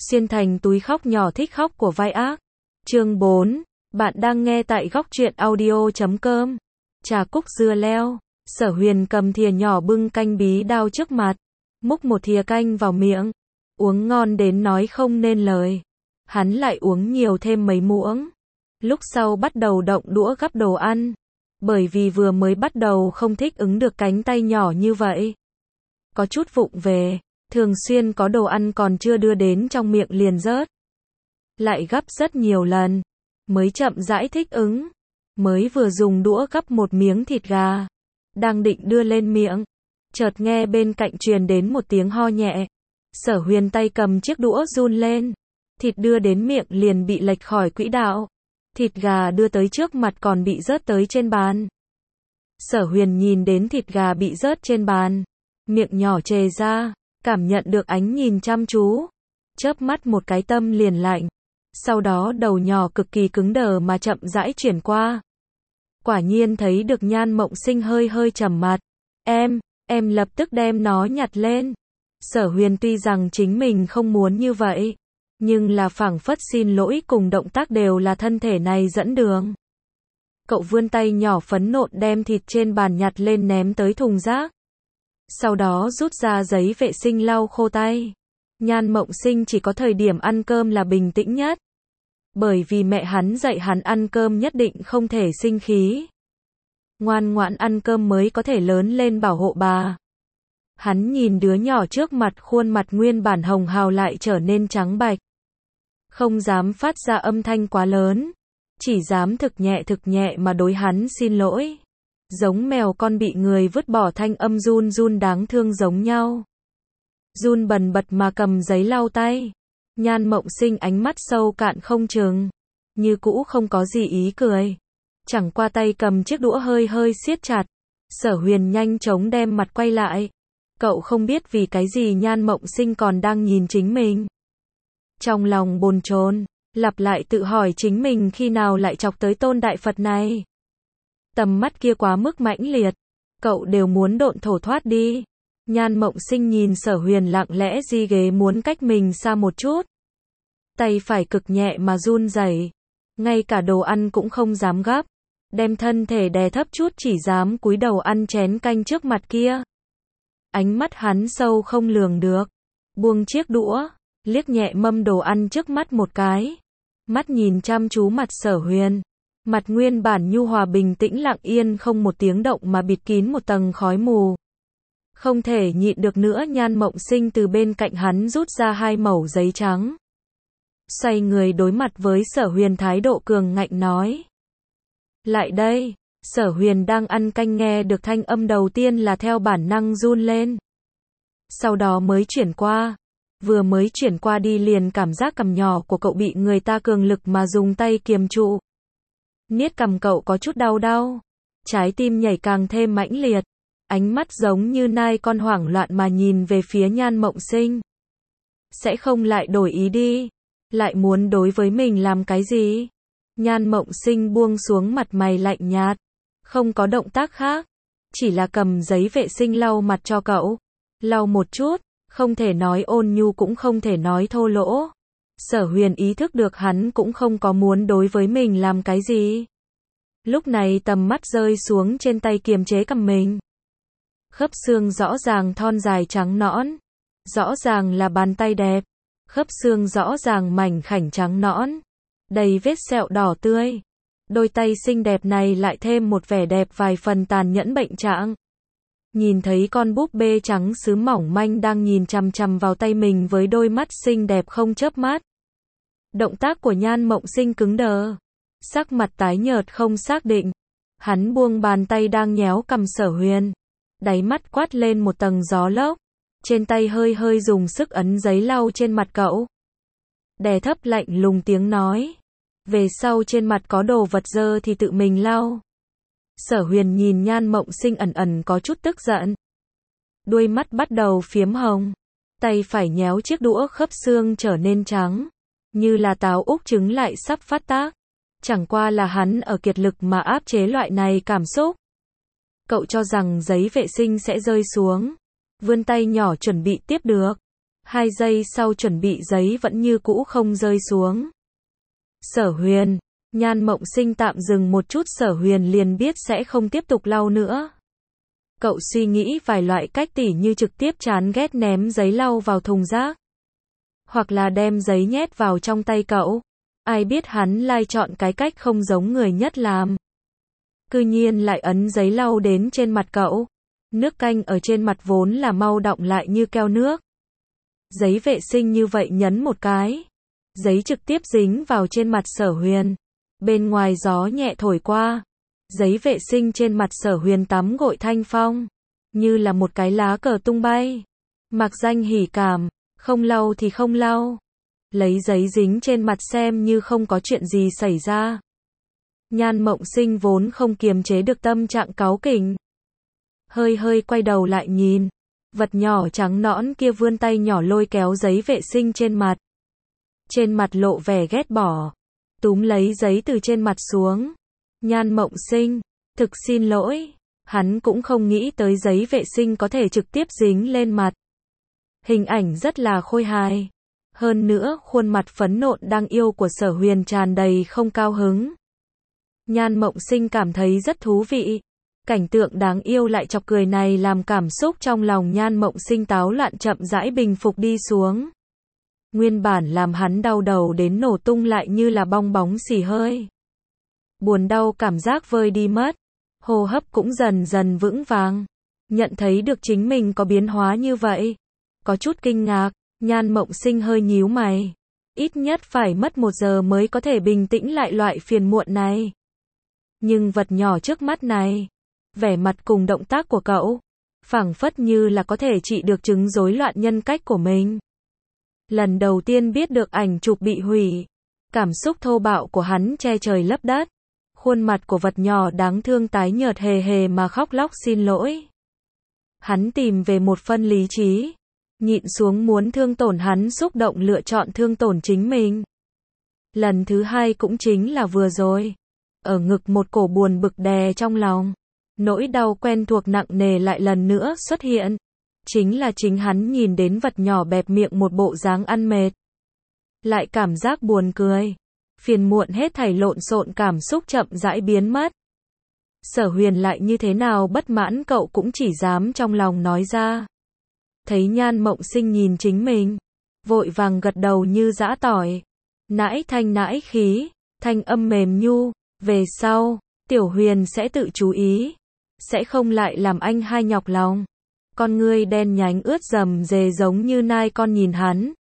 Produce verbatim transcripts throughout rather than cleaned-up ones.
xuyên thành túi khóc nhỏ thích khóc của vai ác. Chương bốn. Bạn đang nghe tại góc truyện audio chấm com. Trà cúc dưa leo. Sở Huyền cầm thìa nhỏ bưng canh bí đao trước mặt, múc một thìa canh vào miệng, uống ngon đến nói không nên lời. Hắn lại uống nhiều thêm mấy muỗng. Lúc sau bắt đầu động đũa gắp đồ ăn, bởi vì vừa mới bắt đầu không thích ứng được cánh tay nhỏ như vậy. Có chút vụng về, thường xuyên có đồ ăn còn chưa đưa đến trong miệng liền rớt. Lại gắp rất nhiều lần, mới chậm rãi thích ứng. Mới vừa dùng đũa gắp một miếng thịt gà, đang định đưa lên miệng, chợt nghe bên cạnh truyền đến một tiếng ho nhẹ. Sở Huyền tay cầm chiếc đũa run lên, thịt đưa đến miệng liền bị lệch khỏi quỹ đạo. Thịt gà đưa tới trước mặt còn bị rớt tới trên bàn. Sở Huyền nhìn đến thịt gà bị rớt trên bàn, miệng nhỏ trề ra, cảm nhận được ánh nhìn chăm chú. Chớp mắt một cái tâm liền lạnh. Sau đó đầu nhỏ cực kỳ cứng đờ mà chậm rãi chuyển qua. Quả nhiên thấy được Nhan Mộng Sinh hơi hơi trầm mặt. Em, em lập tức đem nó nhặt lên. Sở Huyền tuy rằng chính mình không muốn như vậy, nhưng là phảng phất xin lỗi cùng động tác đều là thân thể này dẫn đường. Cậu vươn tay nhỏ phấn nộn đem thịt trên bàn nhặt lên ném tới thùng rác. Sau đó rút ra giấy vệ sinh lau khô tay. Nhan Mộng Sinh chỉ có thời điểm ăn cơm là bình tĩnh nhất. Bởi vì mẹ hắn dạy hắn ăn cơm nhất định không thể sinh khí. Ngoan ngoãn ăn cơm mới có thể lớn lên bảo hộ bà. Hắn nhìn đứa nhỏ trước mặt, khuôn mặt nguyên bản hồng hào lại trở nên trắng bạch. Không dám phát ra âm thanh quá lớn, chỉ dám thực nhẹ thực nhẹ mà đối hắn xin lỗi. Giống mèo con bị người vứt bỏ thanh âm run run đáng thương giống nhau. Run bần bật mà cầm giấy lau tay. Nhan Mộng Sinh ánh mắt sâu cạn không chừng, như cũ không có gì ý cười. Chẳng qua tay cầm chiếc đũa hơi hơi siết chặt. Sở Huyền nhanh chóng đem mặt quay lại. Cậu không biết vì cái gì Nhan Mộng Sinh còn đang nhìn chính mình. Trong lòng bồn chồn, lặp lại tự hỏi chính mình khi nào lại chọc tới tôn đại Phật này. Tầm mắt kia quá mức mãnh liệt, cậu đều muốn độn thổ thoát đi. Nhan Mộng Sinh nhìn Sở Huyền lặng lẽ di ghế muốn cách mình xa một chút. Tay phải cực nhẹ mà run rẩy, ngay cả đồ ăn cũng không dám gắp, đem thân thể đè thấp chút chỉ dám cúi đầu ăn chén canh trước mặt kia. Ánh mắt hắn sâu không lường được, buông chiếc đũa, liếc nhẹ mâm đồ ăn trước mắt một cái. Mắt nhìn chăm chú mặt Sở Huyền, mặt nguyên bản nhu hòa bình tĩnh lặng yên không một tiếng động mà bịt kín một tầng khói mù. Không thể nhịn được nữa, Nhan Mộng Sinh từ bên cạnh hắn rút ra hai mẩu giấy trắng. Xoay người đối mặt với Sở Huyền thái độ cường ngạnh nói. Lại đây. Sở Huyền đang ăn canh nghe được thanh âm đầu tiên là theo bản năng run lên. Sau đó mới chuyển qua. Vừa mới chuyển qua đi liền cảm giác cằm nhỏ của cậu bị người ta cường lực mà dùng tay kiềm trụ. Niết cằm cậu có chút đau đau. Trái tim nhảy càng thêm mãnh liệt. Ánh mắt giống như nai con hoảng loạn mà nhìn về phía Nhan Mộng Sinh. Sẽ không lại đổi ý đi. Lại muốn đối với mình làm cái gì? Nhan Mộng Sinh buông xuống mặt mày lạnh nhạt. Không có động tác khác. Chỉ là cầm giấy vệ sinh lau mặt cho cậu. Lau một chút. Không thể nói ôn nhu cũng không thể nói thô lỗ. Sở Huyền ý thức được hắn cũng không có muốn đối với mình làm cái gì. Lúc này tầm mắt rơi xuống trên tay kiềm chế cầm mình. Khớp xương rõ ràng thon dài trắng nõn. Rõ ràng là bàn tay đẹp. Khớp xương rõ ràng mảnh khảnh trắng nõn. Đầy vết sẹo đỏ tươi. Đôi tay xinh đẹp này lại thêm một vẻ đẹp vài phần tàn nhẫn bệnh trạng. Nhìn thấy con búp bê trắng sứ mỏng manh đang nhìn chằm chằm vào tay mình với đôi mắt xinh đẹp không chớp mắt. Động tác của Nhan Mộng Sinh cứng đờ. Sắc mặt tái nhợt không xác định. Hắn buông bàn tay đang nhéo cằm Sở Huyền. Đáy mắt quát lên một tầng gió lốc. Trên tay hơi hơi dùng sức ấn giấy lau trên mặt cậu. Đè thấp lạnh lùng tiếng nói. Về sau trên mặt có đồ vật dơ thì tự mình lau. Sở Huyền nhìn Nhan Mộng Sinh ẩn ẩn có chút tức giận. Đuôi mắt bắt đầu phiếm hồng. Tay phải nhéo chiếc đũa, khớp xương trở nên trắng. Như là táo úc trứng lại sắp phát tác. Chẳng qua là hắn ở kiệt lực mà áp chế loại này cảm xúc. Cậu cho rằng giấy vệ sinh sẽ rơi xuống. Vươn tay nhỏ chuẩn bị tiếp được. Hai giây sau chuẩn bị giấy vẫn như cũ không rơi xuống. Sở Huyền, Nhan Mộng Sinh tạm dừng một chút, Sở Huyền liền biết sẽ không tiếp tục lau nữa. Cậu suy nghĩ vài loại cách tỉ như trực tiếp chán ghét ném giấy lau vào thùng rác. Hoặc là đem giấy nhét vào trong tay cậu. Ai biết hắn lại chọn cái cách không giống người nhất làm. Cư nhiên lại ấn giấy lau đến trên mặt cậu. Nước canh ở trên mặt vốn là mau đọng lại như keo nước. Giấy vệ sinh như vậy nhấn một cái. Giấy trực tiếp dính vào trên mặt Sở Huyền. Bên ngoài gió nhẹ thổi qua. Giấy vệ sinh trên mặt Sở Huyền tắm gội thanh phong. Như là một cái lá cờ tung bay. Mặc danh hỉ cảm. Không lau thì không lau. Lấy giấy dính trên mặt xem như không có chuyện gì xảy ra. Nhan Mộng Sinh vốn không kiềm chế được tâm trạng cáu kỉnh. Hơi hơi quay đầu lại nhìn. Vật nhỏ trắng nõn kia vươn tay nhỏ lôi kéo giấy vệ sinh trên mặt. Trên mặt lộ vẻ ghét bỏ. Túm lấy giấy từ trên mặt xuống. Nhan Mộng Sinh, thực xin lỗi. Hắn cũng không nghĩ tới giấy vệ sinh có thể trực tiếp dính lên mặt. Hình ảnh rất là khôi hài. Hơn nữa, khuôn mặt phấn nộn đang yêu của Sở Huyền tràn đầy không cao hứng. Nhan Mộng Sinh cảm thấy rất thú vị. Cảnh tượng đáng yêu lại chọc cười này làm cảm xúc trong lòng Nhan Mộng Sinh táo loạn chậm rãi bình phục đi xuống. Nguyên bản làm hắn đau đầu đến nổ tung lại như là bong bóng xì hơi. Buồn đau cảm giác vơi đi mất. Hô hấp cũng dần dần vững vàng. Nhận thấy được chính mình có biến hóa như vậy. Có chút kinh ngạc, Nhan Mộng Sinh hơi nhíu mày. Ít nhất phải mất một giờ mới có thể bình tĩnh lại loại phiền muộn này. Nhưng vật nhỏ trước mắt này, vẻ mặt cùng động tác của cậu, phảng phất như là có thể trị được chứng rối loạn nhân cách của mình. Lần đầu tiên biết được ảnh chụp bị hủy, cảm xúc thô bạo của hắn che trời lấp đất. Khuôn mặt của vật nhỏ đáng thương tái nhợt hề hề mà khóc lóc xin lỗi. Hắn tìm về một phân lý trí, nhịn xuống muốn thương tổn hắn, xúc động lựa chọn thương tổn chính mình. Lần thứ hai cũng chính là vừa rồi. Ở ngực một cổ buồn bực đè trong lòng. Nỗi đau quen thuộc nặng nề lại lần nữa xuất hiện. Chính là chính hắn nhìn đến vật nhỏ bẹp miệng một bộ dáng ăn mệt. Lại cảm giác buồn cười. Phiền muộn hết thảy lộn xộn cảm xúc chậm rãi biến mất. Sở Huyền lại như thế nào bất mãn cậu cũng chỉ dám trong lòng nói ra. Thấy Nhan Mộng Sinh nhìn chính mình, vội vàng gật đầu như giã tỏi. Nãi thanh nãi khí, thanh âm mềm nhu, về sau, Tiểu Huyền sẽ tự chú ý, sẽ không lại làm anh hai nhọc lòng. Con ngươi đen nhánh ướt rầm rề giống như nai con nhìn hắn.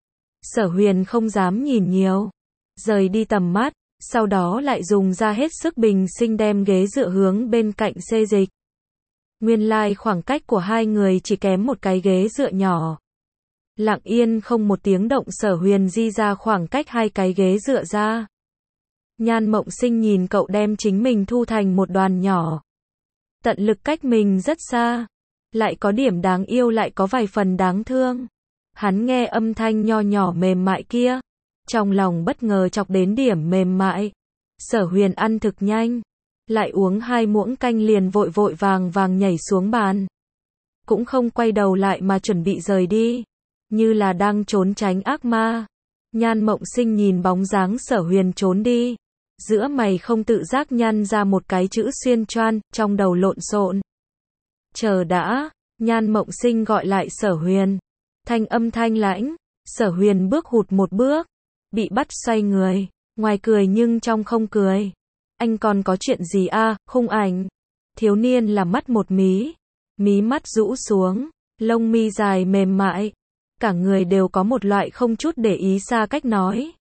Sở Huyền không dám nhìn nhiều, rời đi tầm mắt, sau đó lại dùng ra hết sức bình sinh đem ghế dựa hướng bên cạnh xê dịch. Nguyên lai like khoảng cách của hai người chỉ kém một cái ghế dựa nhỏ. Lặng yên không một tiếng động Sở Huyền di ra khoảng cách hai cái ghế dựa ra. Nhan Mộng Sinh nhìn cậu đem chính mình thu thành một đoàn nhỏ. Tận lực cách mình rất xa. Lại có điểm đáng yêu lại có vài phần đáng thương. Hắn nghe âm thanh nho nhỏ mềm mại kia. Trong lòng bất ngờ chọc đến điểm mềm mại. Sở Huyền ăn thực nhanh. Lại uống hai muỗng canh liền vội vội vàng vàng nhảy xuống bàn. Cũng không quay đầu lại mà chuẩn bị rời đi. Như là đang trốn tránh ác ma. Nhan Mộng Sinh nhìn bóng dáng Sở Huyền trốn đi. Giữa mày không tự giác nhăn ra một cái chữ xuyên choan, trong đầu lộn xộn. Chờ đã, Nhan Mộng Sinh gọi lại Sở Huyền. Thanh âm thanh lãnh, Sở Huyền bước hụt một bước. Bị bắt xoay người, ngoài cười nhưng trong không cười. Anh còn có chuyện gì a? À, khung ảnh. Thiếu niên là mắt một mí. Mí mắt rũ xuống, lông mi dài mềm mại. Cả người đều có một loại không chút để ý xa cách nói.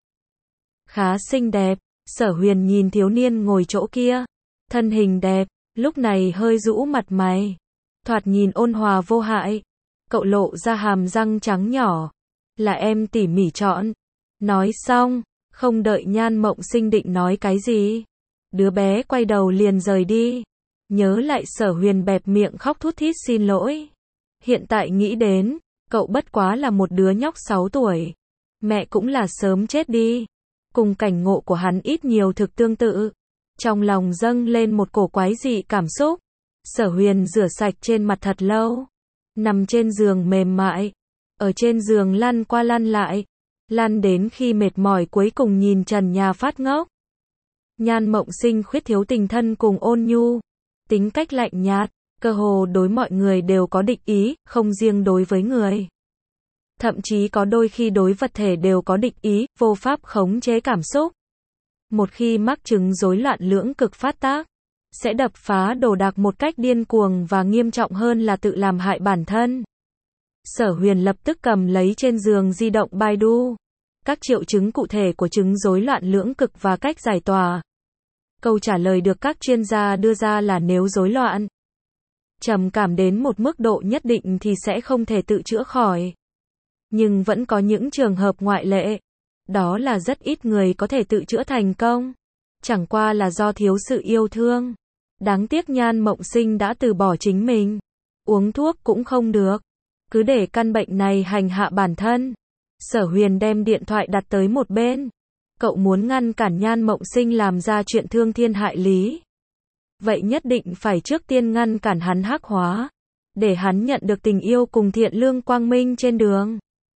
Khá xinh đẹp. Sở Huyền nhìn thiếu niên ngồi chỗ kia. Thân hình đẹp, lúc này hơi rũ mặt mày. Thoạt nhìn ôn hòa vô hại. Cậu lộ ra hàm răng trắng nhỏ. Là em tỉ mỉ chọn. Nói xong, không đợi Nhan Mộng Sinh định nói cái gì. Đứa bé quay đầu liền rời đi. Nhớ lại Sở Huyền bẹp miệng khóc thút thít xin lỗi. Hiện tại nghĩ đến, cậu bất quá là một đứa nhóc sáu tuổi. Mẹ cũng là sớm chết đi. Cùng cảnh ngộ của hắn ít nhiều thực tương tự. Trong lòng dâng lên một cổ quái dị cảm xúc. Sở Huyền rửa sạch trên mặt thật lâu. Nằm trên giường mềm mại. ở trên giường lăn qua lăn lại, lăn đến khi mệt mỏi cuối cùng nhìn trần nhà phát ngốc. Nhan Mộng Sinh khuyết thiếu tình thân cùng ôn nhu, tính cách lạnh nhạt, cơ hồ đối mọi người đều có địch ý, không riêng đối với người. Thậm chí có đôi khi đối vật thể đều có địch ý, vô pháp khống chế cảm xúc. Một khi mắc chứng rối loạn lưỡng cực phát tác, sẽ đập phá đồ đạc một cách điên cuồng và nghiêm trọng hơn là tự làm hại bản thân. Sở Huyền lập tức cầm lấy trên giường di động Baidu. Các triệu chứng cụ thể của chứng rối loạn lưỡng cực và cách giải tỏa. Câu trả lời được các chuyên gia đưa ra là nếu rối loạn trầm cảm đến một mức độ nhất định thì sẽ không thể tự chữa khỏi. Nhưng vẫn có những trường hợp ngoại lệ. Đó là rất ít người có thể tự chữa thành công. Chẳng qua là do thiếu sự yêu thương. Đáng tiếc Nhan Mộng Sinh đã từ bỏ chính mình. Uống thuốc cũng không được. Cứ để căn bệnh này hành hạ bản thân. Sở Huyền đem điện thoại đặt tới một bên. Cậu muốn ngăn cản Nhan Mộng Sinh làm ra chuyện thương thiên hại lý. Vậy nhất định phải trước tiên ngăn cản hắn hắc hóa. Để hắn nhận được tình yêu cùng thiện lương quang minh trên đường.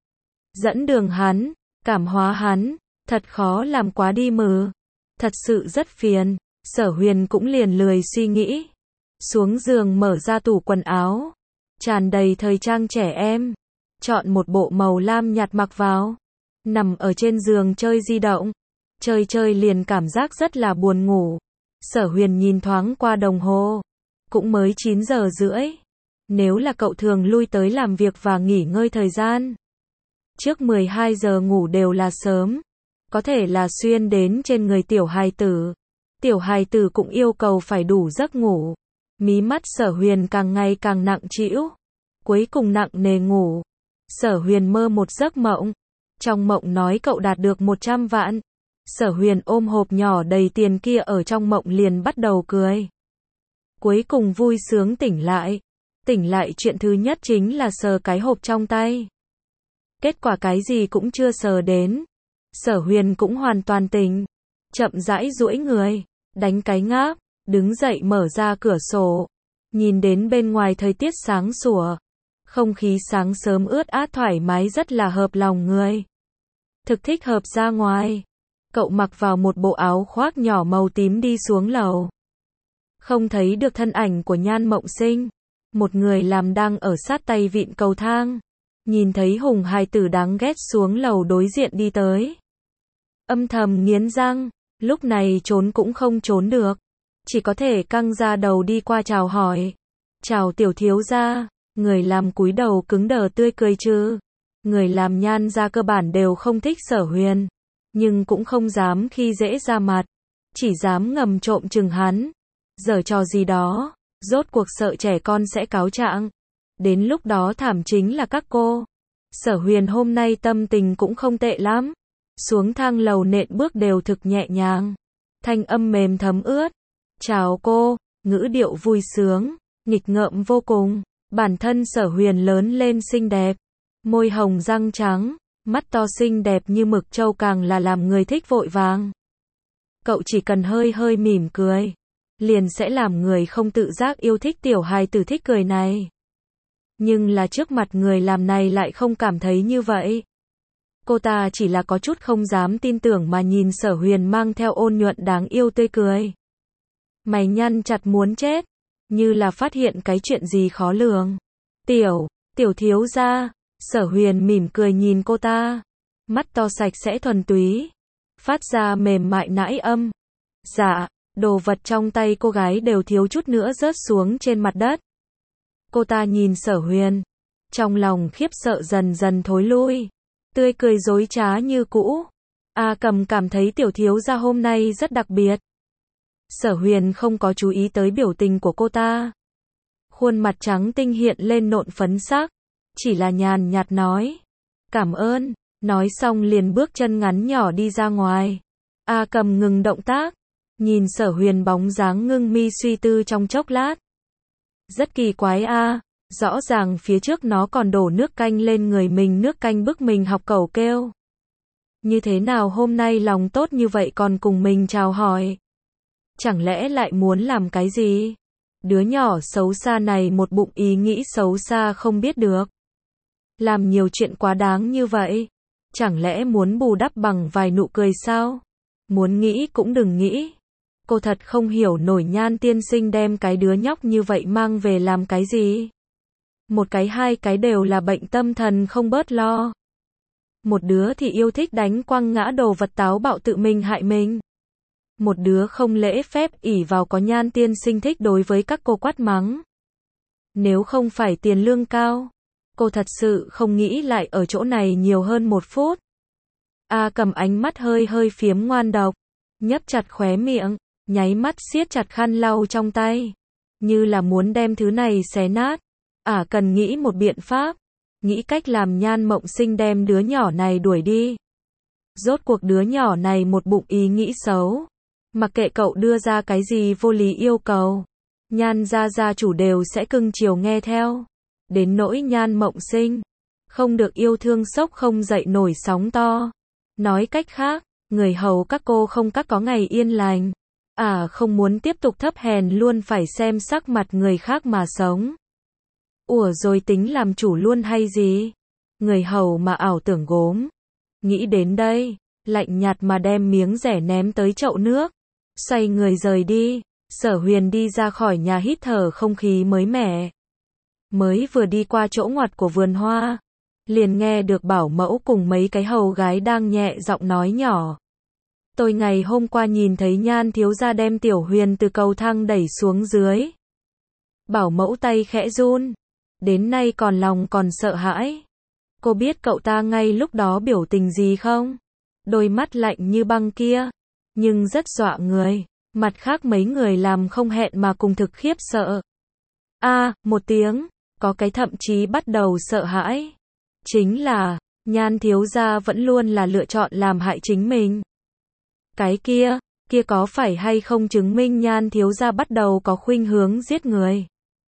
Dẫn đường hắn, cảm hóa hắn, thật khó làm quá đi mừ. Thật sự rất phiền. Sở Huyền cũng liền lười suy nghĩ. Xuống giường mở ra tủ quần áo. Tràn đầy thời trang trẻ em. Chọn một bộ màu lam nhạt mặc vào. Nằm ở trên giường chơi di động. Chơi chơi liền cảm giác rất là buồn ngủ. Sở Huyền nhìn thoáng qua đồng hồ. Cũng mới chín giờ rưỡi. Nếu là cậu thường lui tới làm việc và nghỉ ngơi thời gian. Trước mười hai giờ ngủ đều là sớm. Có thể là xuyên đến trên người tiểu hài tử. Tiểu hài tử cũng yêu cầu phải đủ giấc ngủ. Mí mắt Sở Huyền càng ngày càng nặng trĩu. Cuối cùng nặng nề ngủ. Sở Huyền mơ một giấc mộng. Trong mộng nói cậu đạt được một trăm vạn. Sở Huyền ôm hộp nhỏ đầy tiền kia ở trong mộng liền bắt đầu cười. Cuối cùng vui sướng tỉnh lại. Tỉnh lại chuyện thứ nhất chính là sờ cái hộp trong tay. Kết quả cái gì cũng chưa sờ đến. Sở Huyền cũng hoàn toàn tỉnh. Chậm rãi duỗi người. Đánh cái ngáp. Đứng dậy mở ra cửa sổ. Nhìn đến bên ngoài thời tiết sáng sủa. Không khí sáng sớm ướt át thoải mái rất là hợp lòng người. Thực thích hợp ra ngoài. Cậu mặc vào một bộ áo khoác nhỏ màu tím đi xuống lầu. Không thấy được thân ảnh của Nhan Mộng Sinh. Một người làm đang ở sát tay vịn cầu thang. Nhìn thấy Hùng hài tử đáng ghét xuống lầu đối diện đi tới. Âm thầm nghiến răng. Lúc này trốn cũng không trốn được. Chỉ có thể căng ra đầu đi qua chào hỏi. Chào tiểu thiếu gia. Người làm cúi đầu cứng đờ tươi cười chứ. Người làm Nhan gia cơ bản đều không thích Sở Huyền. Nhưng cũng không dám khi dễ ra mặt. Chỉ dám ngầm trộm chừng hắn. Giở trò gì đó. Rốt cuộc sợ trẻ con sẽ cáo trạng. Đến lúc đó thảm chính là các cô. Sở Huyền hôm nay tâm tình cũng không tệ lắm. Xuống thang lầu nện bước đều thực nhẹ nhàng. Thanh âm mềm thấm ướt. Chào cô. Ngữ điệu vui sướng. Nghịch ngợm vô cùng. Bản thân Sở Huyền lớn lên xinh đẹp. Môi hồng răng trắng. Mắt to xinh đẹp như mực trâu càng là làm người thích vội vàng. Cậu chỉ cần hơi hơi mỉm cười. Liền sẽ làm người không tự giác yêu thích tiểu hài tử thích cười này. Nhưng là trước mặt người làm này lại không cảm thấy như vậy. Cô ta chỉ là có chút không dám tin tưởng mà nhìn Sở Huyền mang theo ôn nhuận đáng yêu tươi cười. Mày nhăn chặt muốn chết. Như là phát hiện cái chuyện gì khó lường. Tiểu, tiểu thiếu gia. Sở Huyền mỉm cười nhìn cô ta. Mắt to sạch sẽ thuần túy. Phát ra mềm mại nãi âm. Dạ, đồ vật trong tay cô gái đều thiếu chút nữa rớt xuống trên mặt đất. Cô ta nhìn Sở Huyền. Trong lòng khiếp sợ dần dần thối lui. Tươi cười dối trá như cũ. A Cầm cảm thấy tiểu thiếu gia hôm nay rất đặc biệt. Sở Huyền không có chú ý tới biểu tình của cô ta. Khuôn mặt trắng tinh hiện lên nộn phấn sắc. Chỉ là nhàn nhạt nói. Cảm ơn. Nói xong liền bước chân ngắn nhỏ đi ra ngoài. A Cầm ngừng động tác. Nhìn Sở Huyền bóng dáng ngưng mi suy tư trong chốc lát. Rất kỳ quái a. Rõ ràng phía trước nó còn đổ nước canh lên người mình, nước canh bức mình học cẩu kêu. Như thế nào hôm nay lòng tốt như vậy còn cùng mình chào hỏi. Chẳng lẽ lại muốn làm cái gì? Đứa nhỏ xấu xa này một bụng ý nghĩ xấu xa không biết được. Làm nhiều chuyện quá đáng như vậy. Chẳng lẽ muốn bù đắp bằng vài nụ cười sao? Muốn nghĩ cũng đừng nghĩ. Cô thật không hiểu nổi Nhan tiên sinh đem cái đứa nhóc như vậy mang về làm cái gì. Một cái hai cái đều là bệnh tâm thần không bớt lo. Một đứa thì yêu thích đánh quăng ngã đồ vật táo bạo tự mình hại mình. Một đứa không lễ phép ỷ vào có Nhan tiên sinh thích đối với các cô quát mắng. Nếu không phải tiền lương cao, cô thật sự không nghĩ lại ở chỗ này nhiều hơn một phút. A Cầm ánh mắt hơi hơi phiếm ngoan độc, nhấp chặt khóe miệng, nháy mắt siết chặt khăn lau trong tay, như là muốn đem thứ này xé nát. Ả à, cần nghĩ một biện pháp, nghĩ cách làm Nhan Mộng Sinh đem đứa nhỏ này đuổi đi. Rốt cuộc đứa nhỏ này một bụng ý nghĩ xấu, mặc kệ cậu đưa ra cái gì vô lý yêu cầu, Nhan gia gia chủ đều sẽ cưng chiều nghe theo. Đến nỗi Nhan Mộng Sinh, không được yêu thương sốc không dậy nổi sóng to. Nói cách khác, người hầu các cô không các có ngày yên lành. À không muốn tiếp tục thấp hèn luôn phải xem sắc mặt người khác mà sống. Ủa rồi tính làm chủ luôn hay gì? Người hầu mà ảo tưởng gốm. Nghĩ đến đây, lạnh nhạt mà đem miếng rẻ ném tới chậu nước. Xoay người rời đi, Sở Huyền đi ra khỏi nhà hít thở không khí mới mẻ. Mới vừa đi qua chỗ ngoặt của vườn hoa, liền nghe được bảo mẫu cùng mấy cái hầu gái đang nhẹ giọng nói nhỏ. Tôi ngày hôm qua nhìn thấy Nhan thiếu gia đem Tiểu Huyền từ cầu thang đẩy xuống dưới. Bảo mẫu tay khẽ run, đến nay còn lòng còn sợ hãi. Cô biết cậu ta ngay lúc đó biểu tình gì không? Đôi mắt lạnh như băng kia, nhưng rất dọa người. Mặt khác mấy người làm không hẹn mà cùng thực khiếp sợ. A, à, một tiếng, có cái thậm chí bắt đầu sợ hãi. Chính là, Nhan thiếu gia vẫn luôn là lựa chọn làm hại chính mình. Cái kia, kia có phải hay không chứng minh Nhan thiếu gia bắt đầu có khuynh hướng giết người?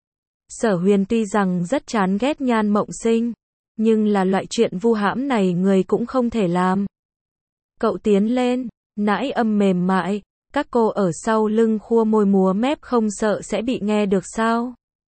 Sở Huyền tuy rằng rất chán ghét Nhan Mộng Sinh, nhưng là loại chuyện vu hãm này người cũng không thể làm. Cậu tiến lên, nãi âm mềm mại, các cô ở sau lưng khua môi múa mép không sợ sẽ bị nghe được sao?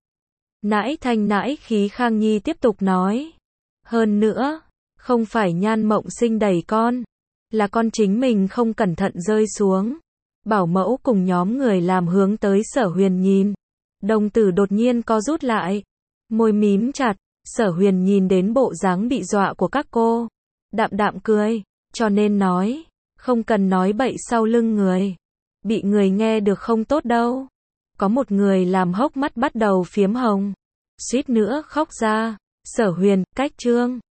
Nãi thanh nãi khí Khang Nhi tiếp tục nói. Hơn nữa, không phải Nhan Mộng Sinh đẩy con, là con chính mình không cẩn thận rơi xuống. Bảo mẫu cùng nhóm người làm hướng tới Sở Huyền nhìn. Đồng tử đột nhiên co rút lại, môi mím chặt. Sở Huyền nhìn đến bộ dáng bị dọa của các cô, đạm đạm cười, cho nên nói, không cần nói bậy sau lưng người. Bị người nghe được không tốt đâu. Có một người làm hốc mắt bắt đầu phiếm hồng, suýt nữa khóc ra. Sở Huyền, cách chương